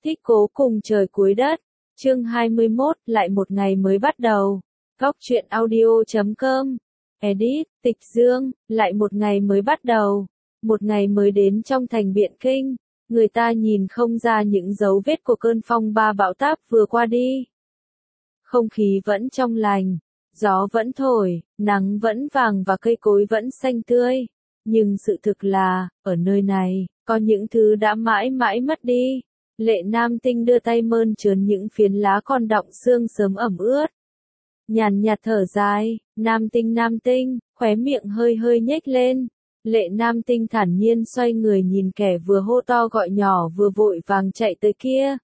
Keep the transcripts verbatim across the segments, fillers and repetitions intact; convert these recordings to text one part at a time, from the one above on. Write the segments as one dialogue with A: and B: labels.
A: Thích cố cùng trời cuối đất. Chương hai mươi mốt, lại một ngày mới bắt đầu. Góc truyện audio chấm com. Edit, Tịch Dương, lại một ngày mới bắt đầu. Một ngày mới đến trong thành Biện Kinh. Người ta nhìn không ra những dấu vết của cơn phong ba bão táp vừa qua đi. Không khí vẫn trong lành, gió vẫn thổi, nắng vẫn vàng và cây cối vẫn xanh tươi. Nhưng sự thực là, ở nơi này, có những thứ đã mãi mãi mất đi. Lệ Nam Tinh đưa tay mơn trớn những phiến lá còn đọng sương sớm ẩm ướt. Nhàn nhạt thở dài, Nam Tinh Nam Tinh, khóe miệng hơi hơi nhếch lên. Lệ Nam Tinh thản nhiên xoay người nhìn kẻ vừa hô to gọi nhỏ vừa vội vàng chạy tới kia.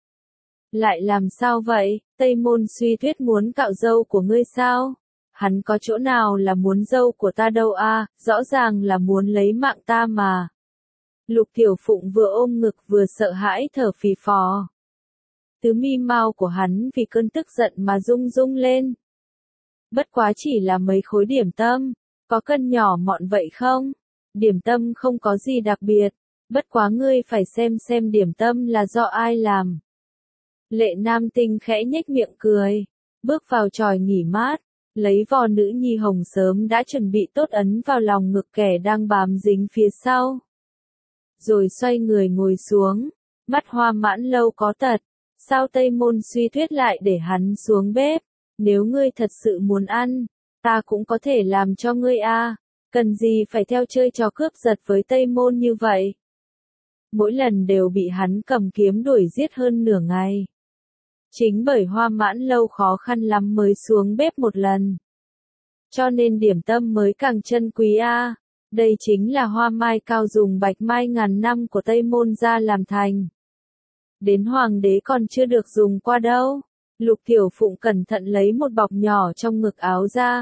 A: Lại làm sao vậy, Tây Môn Suy Tuyết muốn cạo râu của ngươi sao? Hắn có chỗ nào là muốn râu của ta đâu a, à, rõ ràng là muốn lấy mạng ta mà. Lục Tiểu Phụng vừa ôm ngực vừa sợ hãi thở phì phò. Tứ mi mau của hắn vì cơn tức giận mà rung rung lên. Bất quá chỉ là mấy khối điểm tâm, có cân nhỏ mọn vậy không? Điểm tâm không có gì đặc biệt, bất quá ngươi phải xem xem điểm tâm là do ai làm. Lệ Nam Tinh khẽ nhếch miệng cười, bước vào chòi nghỉ mát, lấy vò nữ nhi hồng sớm đã chuẩn bị tốt ấn vào lòng ngực kẻ đang bám dính phía sau. Rồi xoay người ngồi xuống, mắt Hoa Mãn Lâu có tật, sao Tây Môn Suy Tuyết lại để hắn xuống bếp, nếu ngươi thật sự muốn ăn, ta cũng có thể làm cho ngươi a, à. Cần gì phải theo chơi trò cướp giật với Tây Môn như vậy. Mỗi lần đều bị hắn cầm kiếm đuổi giết hơn nửa ngày. Chính bởi Hoa Mãn Lâu khó khăn lắm mới xuống bếp một lần. Cho nên điểm tâm mới càng chân quý a. À. Đây chính là hoa mai cao dùng bạch mai ngàn năm của Tây Môn gia làm thành. Đến hoàng đế còn chưa được dùng qua đâu. Lục Tiểu Phụng cẩn thận lấy một bọc nhỏ trong ngực áo ra.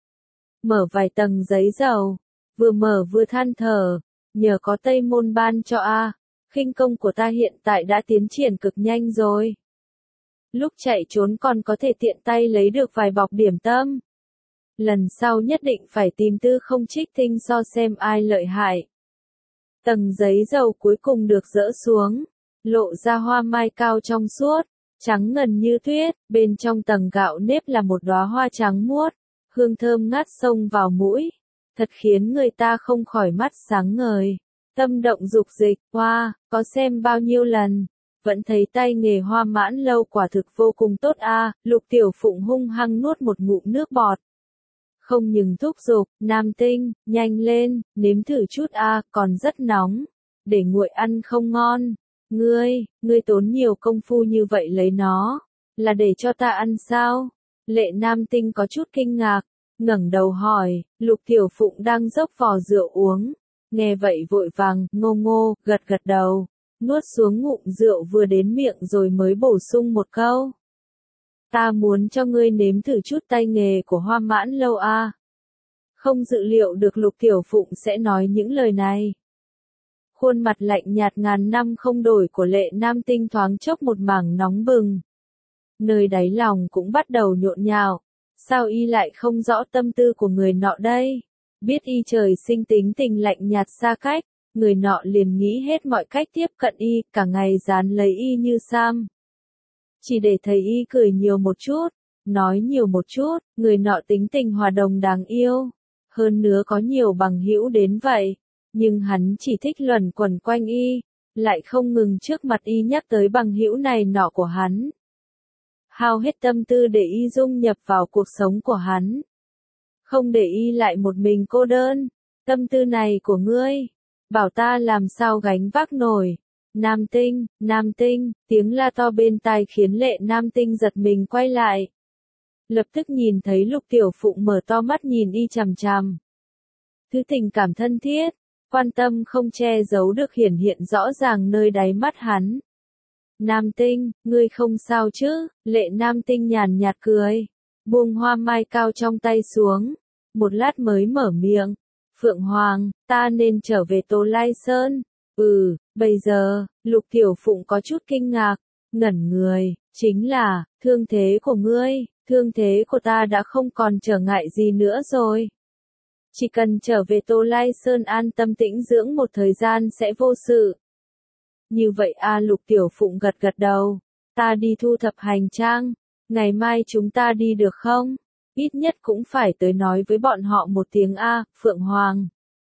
A: Mở vài tầng giấy dầu. Vừa mở vừa than thở. Nhờ có Tây Môn ban cho a, à, khinh công của ta hiện tại đã tiến triển cực nhanh rồi. Lúc chạy trốn còn có thể tiện tay lấy được vài bọc điểm tâm. Lần sau nhất định phải tìm Tư Không Trích Tinh so xem ai lợi hại. Tầng giấy dầu cuối cùng được dỡ xuống, lộ ra hoa mai cao trong suốt, trắng ngần như tuyết, bên trong tầng gạo nếp là một đóa hoa trắng muốt, hương thơm ngát xông vào mũi, thật khiến người ta không khỏi mắt sáng ngời, tâm động dục dịch. Hoa, có xem bao nhiêu lần, vẫn thấy tay nghề Hoa Mãn Lâu quả thực vô cùng tốt a. À, Lục Tiểu Phụng hung hăng nuốt một ngụm nước bọt. Không nhưng thúc giục, Nam Tinh, nhanh lên, nếm thử chút a, à, còn rất nóng, để nguội ăn không ngon. Ngươi, ngươi tốn nhiều công phu như vậy lấy nó, là để cho ta ăn sao? Lệ Nam Tinh có chút kinh ngạc, ngẩng đầu hỏi, Lục Tiểu Phụng đang dốc vò rượu uống, nghe vậy vội vàng, ngô ngô, gật gật đầu, nuốt xuống ngụm rượu vừa đến miệng rồi mới bổ sung một câu. Ta muốn cho ngươi nếm thử chút tay nghề của Hoa Mãn Lâu a. À. Không dự liệu được Lục Tiểu Phụng sẽ nói những lời này. Khuôn mặt lạnh nhạt ngàn năm không đổi của Lệ Nam Tinh thoáng chốc một mảng nóng bừng. Nơi đáy lòng cũng bắt đầu nhộn nhạo. Sao y lại không rõ tâm tư của người nọ đây? Biết y trời sinh tính tình lạnh nhạt xa cách, người nọ liền nghĩ hết mọi cách tiếp cận y, cả ngày dán lấy y như sam. Chỉ để thấy y cười nhiều một chút, nói nhiều một chút, người nọ tính tình hòa đồng đáng yêu. Hơn nữa có nhiều bằng hữu đến vậy, nhưng hắn chỉ thích luẩn quẩn quanh y, lại không ngừng trước mặt y nhắc tới bằng hữu này nọ của hắn. Hao hết tâm tư để y dung nhập vào cuộc sống của hắn. Không để y lại một mình cô đơn, tâm tư này của ngươi, bảo ta làm sao gánh vác nổi. Nam Tinh, Nam Tinh, tiếng la to bên tai khiến Lệ Nam Tinh giật mình quay lại. Lập tức nhìn thấy Lục Tiểu Phụng mở to mắt nhìn y chằm chằm. Thứ tình cảm thân thiết, quan tâm không che giấu được hiển hiện rõ ràng nơi đáy mắt hắn. Nam Tinh, ngươi không sao chứ? Lệ Nam Tinh nhàn nhạt cười, buông hoa mai cao trong tay xuống, một lát mới mở miệng. Phượng Hoàng, ta nên trở về Tô Lai Sơn. Ừ, bây giờ, Lục Tiểu Phụng có chút kinh ngạc, ngẩn người, chính là, thương thế của ngươi, thương thế của ta đã không còn trở ngại gì nữa rồi. Chỉ cần trở về Tô Lai Sơn an tâm tĩnh dưỡng một thời gian sẽ vô sự. Như vậy a Lục Tiểu Phụng gật gật đầu. Ta đi thu thập hành trang. Ngày mai chúng ta đi được không? Ít nhất cũng phải tới nói với bọn họ một tiếng a, Phượng Hoàng.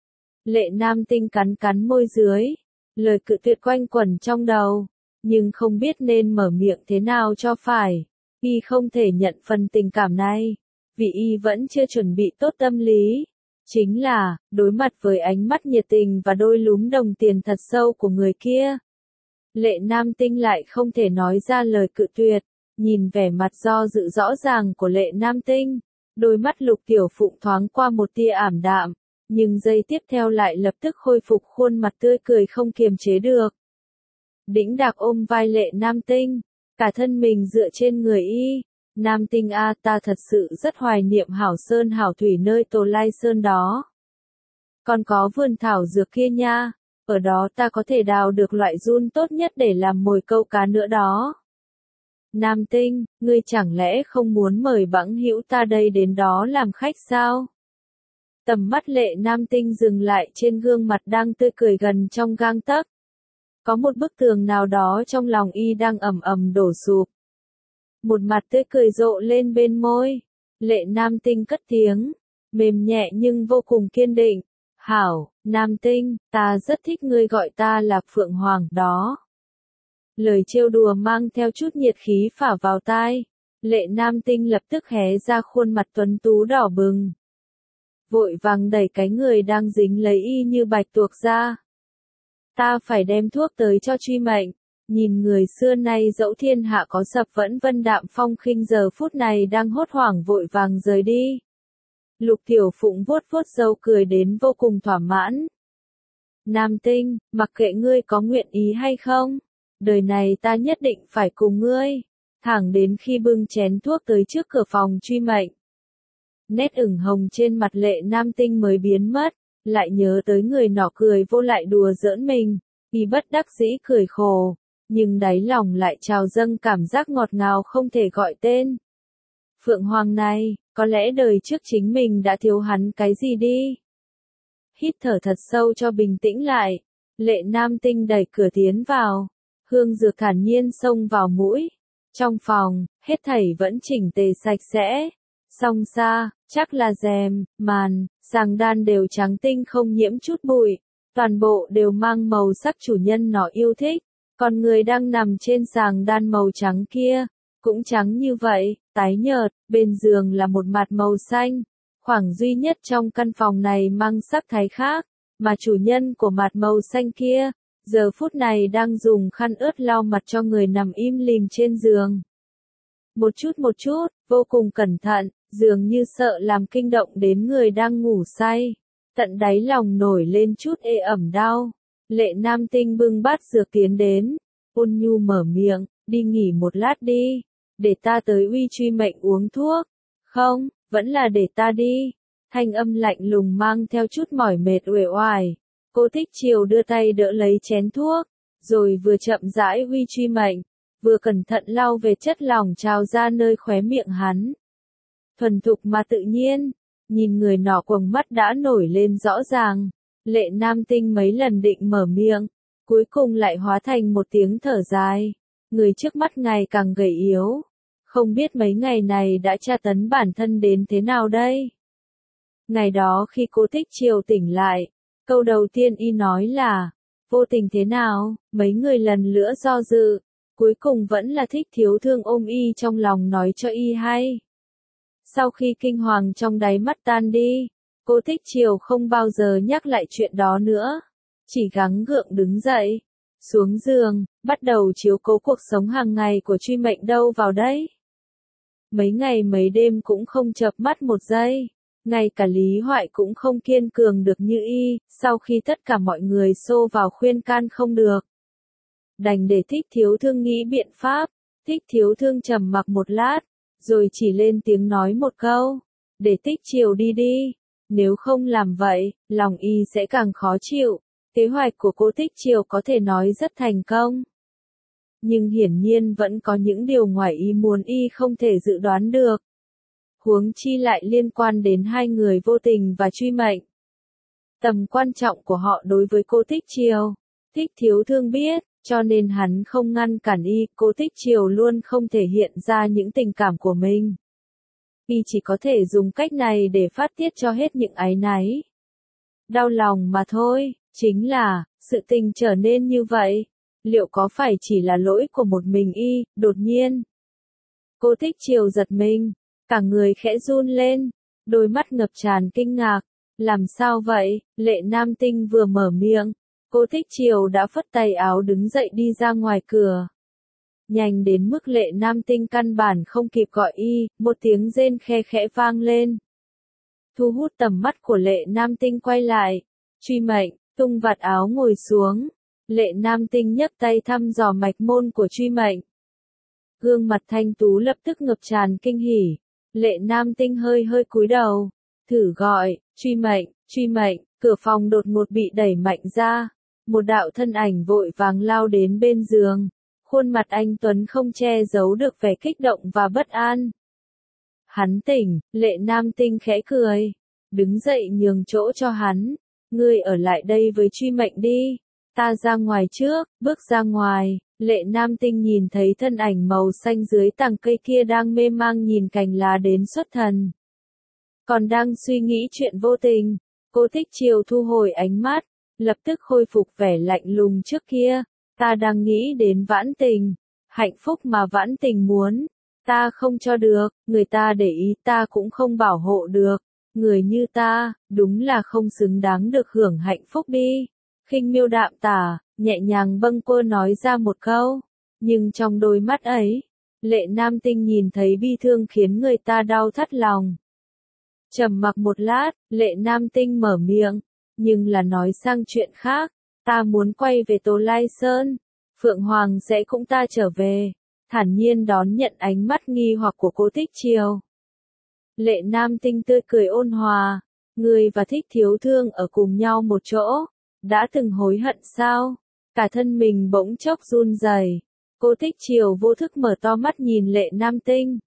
A: Lệ Nam Tinh cắn cắn môi dưới. Lời cự tuyệt quanh quẩn trong đầu. Nhưng không biết nên mở miệng thế nào cho phải. Y không thể nhận phần tình cảm này. Vì Y vẫn chưa chuẩn bị tốt tâm lý. Chính là, đối mặt với ánh mắt nhiệt tình và đôi lúm đồng tiền thật sâu của người kia. Lệ Nam Tinh lại không thể nói ra lời cự tuyệt. Nhìn vẻ mặt do dự rõ ràng của Lệ Nam Tinh. Đôi mắt Lục Tiểu Phụng thoáng qua một tia ảm đạm. Nhưng giây tiếp theo lại lập tức khôi phục khuôn mặt tươi cười không kiềm chế được. Đĩnh Đạc ôm vai Lệ Nam Tinh. Cả thân mình dựa trên người Y. Nam Tinh a, ta thật sự rất hoài niệm hảo sơn hảo thủy nơi Tổ Lai Sơn đó. Còn có vườn thảo dược kia nha, ở đó ta có thể đào được loại giun tốt nhất để làm mồi câu cá nữa đó. Nam Tinh, ngươi chẳng lẽ không muốn mời bẵng hữu ta đây đến đó làm khách sao? Tầm mắt Lệ Nam Tinh dừng lại trên gương mặt đang tươi cười gần trong gang tấc. Có một bức tường nào đó trong lòng Y đang ầm ầm đổ sụp. Một mặt tươi cười rộ lên bên môi. Lệ Nam Tinh cất tiếng, mềm nhẹ nhưng vô cùng kiên định. Hảo, Nam Tinh, ta rất thích ngươi gọi ta là Phượng Hoàng đó. Lời trêu đùa mang theo chút nhiệt khí phả vào tai. Lệ Nam Tinh lập tức hé ra khuôn mặt tuấn tú đỏ bừng. Vội vàng đẩy cái người đang dính lấy Y như bạch tuộc ra. Ta phải đem thuốc tới cho Truy Mệnh. Nhìn người xưa nay dẫu thiên hạ có sập vẫn vân đạm phong khinh giờ phút này đang hốt hoảng vội vàng rời đi. Lục Tiểu Phụng vuốt vuốt râu cười đến vô cùng thỏa mãn. Nam Tinh, mặc kệ ngươi có nguyện ý hay không, đời này ta nhất định phải cùng ngươi, thẳng đến khi bưng chén thuốc tới trước cửa phòng Truy Mệnh. Nét ửng hồng trên mặt Lệ Nam Tinh mới biến mất, lại nhớ tới người nọ cười vô lại đùa giỡn mình, Y bất đắc dĩ cười khổ. Nhưng đáy lòng lại trào dâng cảm giác ngọt ngào không thể gọi tên. Phượng Hoàng này, có lẽ đời trước chính mình đã thiếu hắn cái gì đi. Hít thở thật sâu cho bình tĩnh lại. Lệ Nam Tinh đẩy cửa tiến vào. Hương dược thản nhiên xông vào mũi. Trong phòng, hết thảy vẫn chỉnh tề sạch sẽ. Song xa, chắc là rèm, màn, sàng đan đều trắng tinh không nhiễm chút bụi. Toàn bộ đều mang màu sắc chủ nhân nó yêu thích. Còn người đang nằm trên sàng đan màu trắng kia, cũng trắng như vậy, tái nhợt, bên giường là một mặt màu xanh. Khoảng duy nhất trong căn phòng này mang sắc thái khác, mà chủ nhân của mặt màu xanh kia, giờ phút này đang dùng khăn ướt lau mặt cho người nằm im lìm trên giường. Một chút một chút, vô cùng cẩn thận, dường như sợ làm kinh động đến người đang ngủ say. Tận đáy lòng nổi lên chút ê ẩm đau. Lệ Nam Tinh bưng bát dược tiến đến, ôn nhu mở miệng, đi nghỉ một lát đi, để ta tới uy Truy Mệnh uống thuốc. Không, vẫn là để ta đi. Thanh âm lạnh lùng mang theo chút mỏi mệt uể oải. Cô Thích Triều đưa tay đỡ lấy chén thuốc, rồi vừa chậm rãi uy Truy Mệnh, vừa cẩn thận lau về chất lỏng trào ra nơi khóe miệng hắn. Thuần thục mà tự nhiên, nhìn người nọ quầng mắt đã nổi lên rõ ràng. Lệ Nam Tinh mấy lần định mở miệng, cuối cùng lại hóa thành một tiếng thở dài. Người trước mắt ngày càng gầy yếu. Không biết mấy ngày này đã tra tấn bản thân đến thế nào đây? Ngày đó khi cô Thích Triều tỉnh lại, câu đầu tiên Y nói là, vô tình thế nào, mấy người lần nữa do dự, cuối cùng vẫn là Thích Thiếu Thương ôm Y trong lòng nói cho Y hay. Sau khi kinh hoàng trong đáy mắt tan đi, cô Thích Triều không bao giờ nhắc lại chuyện đó nữa, chỉ gắng gượng đứng dậy, xuống giường, bắt đầu chiếu cố cuộc sống hàng ngày của Truy Mệnh đâu vào đấy. Mấy ngày mấy đêm cũng không chợp mắt một giây, ngay cả Lý Hoại cũng không kiên cường được như Y, sau khi tất cả mọi người xô vào khuyên can không được. Đành để Thích Thiếu Thương nghĩ biện pháp. Thích Thiếu Thương trầm mặc một lát, rồi chỉ lên tiếng nói một câu, để Thích Triều đi đi. Nếu không làm vậy, lòng Y sẽ càng khó chịu. Kế hoạch của cô Thích Triều có thể nói rất thành công. Nhưng hiển nhiên vẫn có những điều ngoài ý muốn Y không thể dự đoán được. Huống chi lại liên quan đến hai người Vô Tình và Truy Mệnh. Tầm quan trọng của họ đối với cô Thích Triều, Thích Thiếu Thương biết, cho nên hắn không ngăn cản y, Cố Tích Triều luôn không thể hiện ra những tình cảm của mình. Y chỉ có thể dùng cách này để phát tiết cho hết những áy náy, đau lòng mà thôi, chính là, sự tình trở nên như vậy, liệu có phải chỉ là lỗi của một mình y, đột nhiên. Cố Tích Triều giật mình, cả người khẽ run lên, đôi mắt ngập tràn kinh ngạc, làm sao vậy, Lệ Nam Tinh vừa mở miệng, Cố Tích Triều đã phất tay áo đứng dậy đi ra ngoài cửa. Nhanh đến mức Lệ Nam Tinh căn bản không kịp gọi y, một tiếng rên khe khẽ vang lên. Thu hút tầm mắt của Lệ Nam Tinh quay lại, Truy Mệnh, tung vạt áo ngồi xuống, Lệ Nam Tinh nhấc tay thăm dò mạch môn của Truy Mệnh. Gương mặt thanh tú lập tức ngập tràn kinh hỉ, Lệ Nam Tinh hơi hơi cúi đầu, thử gọi, Truy Mệnh, Truy Mệnh, cửa phòng đột ngột bị đẩy mạnh ra, một đạo thân ảnh vội vàng lao đến bên giường, khuôn mặt anh Tuấn không che giấu được vẻ kích động và bất an. Hắn tỉnh, Lệ Nam Tinh khẽ cười, đứng dậy nhường chỗ cho hắn, ngươi ở lại đây với Truy Mệnh đi, ta ra ngoài trước, bước ra ngoài, Lệ Nam Tinh nhìn thấy thân ảnh màu xanh dưới tàng cây kia đang mê mang nhìn cành lá đến xuất thần. Còn đang suy nghĩ chuyện vô tình, Cố Tích Triều thu hồi ánh mắt, lập tức khôi phục vẻ lạnh lùng trước kia, ta đang nghĩ đến Vãn Tình, hạnh phúc mà Vãn Tình muốn, ta không cho được, người ta để ý ta cũng không bảo hộ được, người như ta, đúng là không xứng đáng được hưởng hạnh phúc đi. Khinh miêu đạm tả, nhẹ nhàng bâng quơ nói ra một câu, nhưng trong đôi mắt ấy, Lệ Nam Tinh nhìn thấy bi thương khiến người ta đau thắt lòng. Trầm mặc một lát, Lệ Nam Tinh mở miệng, nhưng là nói sang chuyện khác, ta muốn quay về Tô Lai Sơn, Phượng Hoàng sẽ cũng ta trở về, thản nhiên đón nhận ánh mắt nghi hoặc của Cố Tích Triều. Lệ Nam Tinh tươi cười ôn hòa, người và Thích Thiếu Thương ở cùng nhau một chỗ, đã từng hối hận sao? Cả thân mình bỗng chốc run rẩy. Cố Tích Triều vô thức mở to mắt nhìn Lệ Nam Tinh.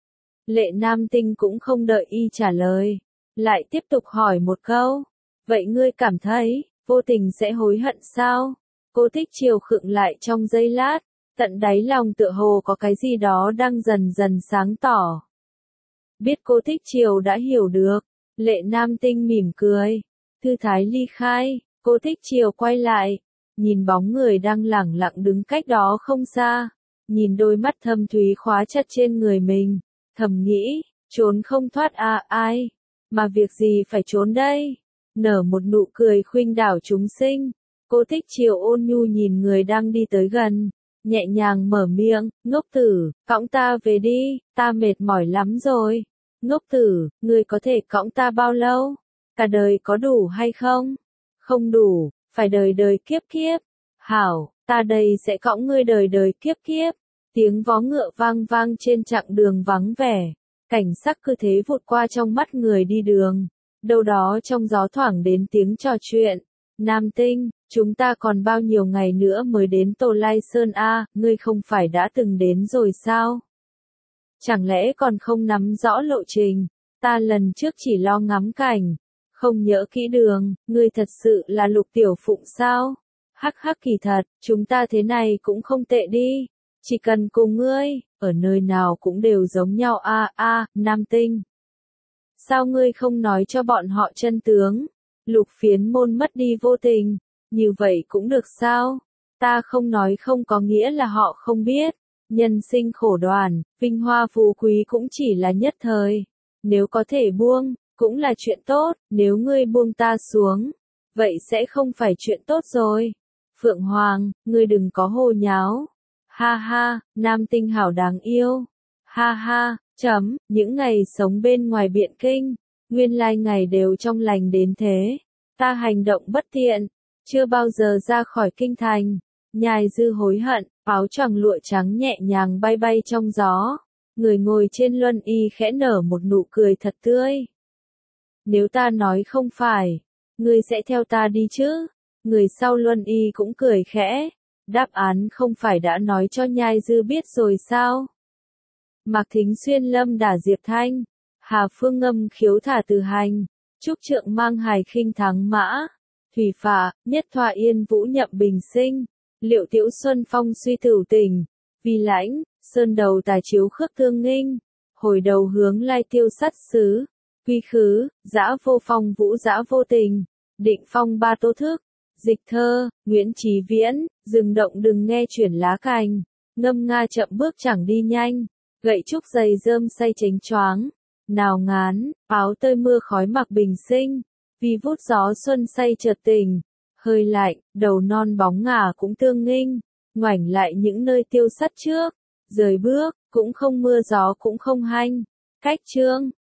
A: Lệ Nam Tinh cũng không đợi y trả lời, lại tiếp tục hỏi một câu, vậy ngươi cảm thấy, vô tình sẽ hối hận sao? Cố Tích Triều khựng lại trong giây lát, tận đáy lòng tựa hồ có cái gì đó đang dần dần sáng tỏ. Biết Cố Tích Triều đã hiểu được, Lệ Nam Tinh mỉm cười, thư thái ly khai, Cố Tích Triều quay lại, nhìn bóng người đang lẳng lặng đứng cách đó không xa, nhìn đôi mắt thâm thúy khóa chặt trên người mình, thầm nghĩ, trốn không thoát à ai, mà việc gì phải trốn đây, nở một nụ cười khuynh đảo chúng sinh, Cố Tích Triều ôn nhu nhìn người đang đi tới gần, nhẹ nhàng mở miệng, ngốc tử, cõng ta về đi, ta mệt mỏi lắm rồi, ngốc tử, ngươi có thể cõng ta bao lâu, cả đời có đủ hay không? Không đủ, phải đời đời kiếp kiếp. Hảo, ta đây sẽ cõng ngươi đời đời kiếp kiếp. Tiếng vó ngựa vang vang trên chặng đường vắng vẻ. Cảnh sắc cứ thế vụt qua trong mắt người đi đường. Đâu đó trong gió thoảng đến tiếng trò chuyện. Nam Tinh, chúng ta còn bao nhiêu ngày nữa mới đến Tô Lai Sơn a, ngươi không phải đã từng đến rồi sao? Chẳng lẽ còn không nắm rõ lộ trình? Ta lần trước chỉ lo ngắm cảnh. Không nhớ kỹ đường, ngươi thật sự là Lục Tiểu Phụng sao? Hắc hắc kỳ thật, chúng ta thế này cũng không tệ đi. Chỉ cần cùng ngươi, ở nơi nào cũng đều giống nhau a a, Nam Tinh. Sao ngươi không nói cho bọn họ chân tướng? Lục Phiến Môn mất đi vô tình, như vậy cũng được sao? Ta không nói không có nghĩa là họ không biết. Nhân sinh khổ đoàn, vinh hoa phú quý cũng chỉ là nhất thời. Nếu có thể buông, cũng là chuyện tốt, nếu ngươi buông ta xuống, vậy sẽ không phải chuyện tốt rồi. Phượng Hoàng, ngươi đừng có hồ nháo. Ha ha, Nam Tinh hảo đáng yêu. Ha ha, chấm, những ngày sống bên ngoài Biện Kinh, nguyên lai ngày đều trong lành đến thế. Ta hành động bất tiện, chưa bao giờ ra khỏi kinh thành. Nhài Dư hối hận, áo choàng lụa trắng nhẹ nhàng bay bay trong gió. Người ngồi trên luân y khẽ nở một nụ cười thật tươi. Nếu ta nói không phải, ngươi sẽ theo ta đi chứ? Người sau luân y cũng cười khẽ. Đáp án không phải đã nói cho Nhai Dư biết rồi sao? Mạc Thính Xuyên lâm đả Diệp Thanh. Hà Phương ngâm khiếu thả từ hành. Trúc Trượng mang hài khinh thắng mã. Thủy Phạ, nhất thoa yên vũ nhậm bình sinh. Liệu Tiễu Xuân Phong suy tử tình, vì lãnh, sơn đầu tài chiếu khước thương nghinh, hồi đầu hướng lai tiêu sắt xứ, quy khứ, dã vô phong vũ dã vô tình, định phong ba tô thức, dịch thơ, Nguyễn Chí Viễn, dừng động đừng nghe chuyển lá cành, ngâm nga chậm bước chẳng đi nhanh, gậy trúc giày rơm say chánh choáng, nào ngán, áo tơi mưa khói mặc bình sinh, vì vút gió xuân say chợt tình, hơi lạnh, đầu non bóng ngả cũng tương nghinh, ngoảnh lại những nơi tiêu sắt trước, rời bước, cũng không mưa gió cũng không hanh, cách chương.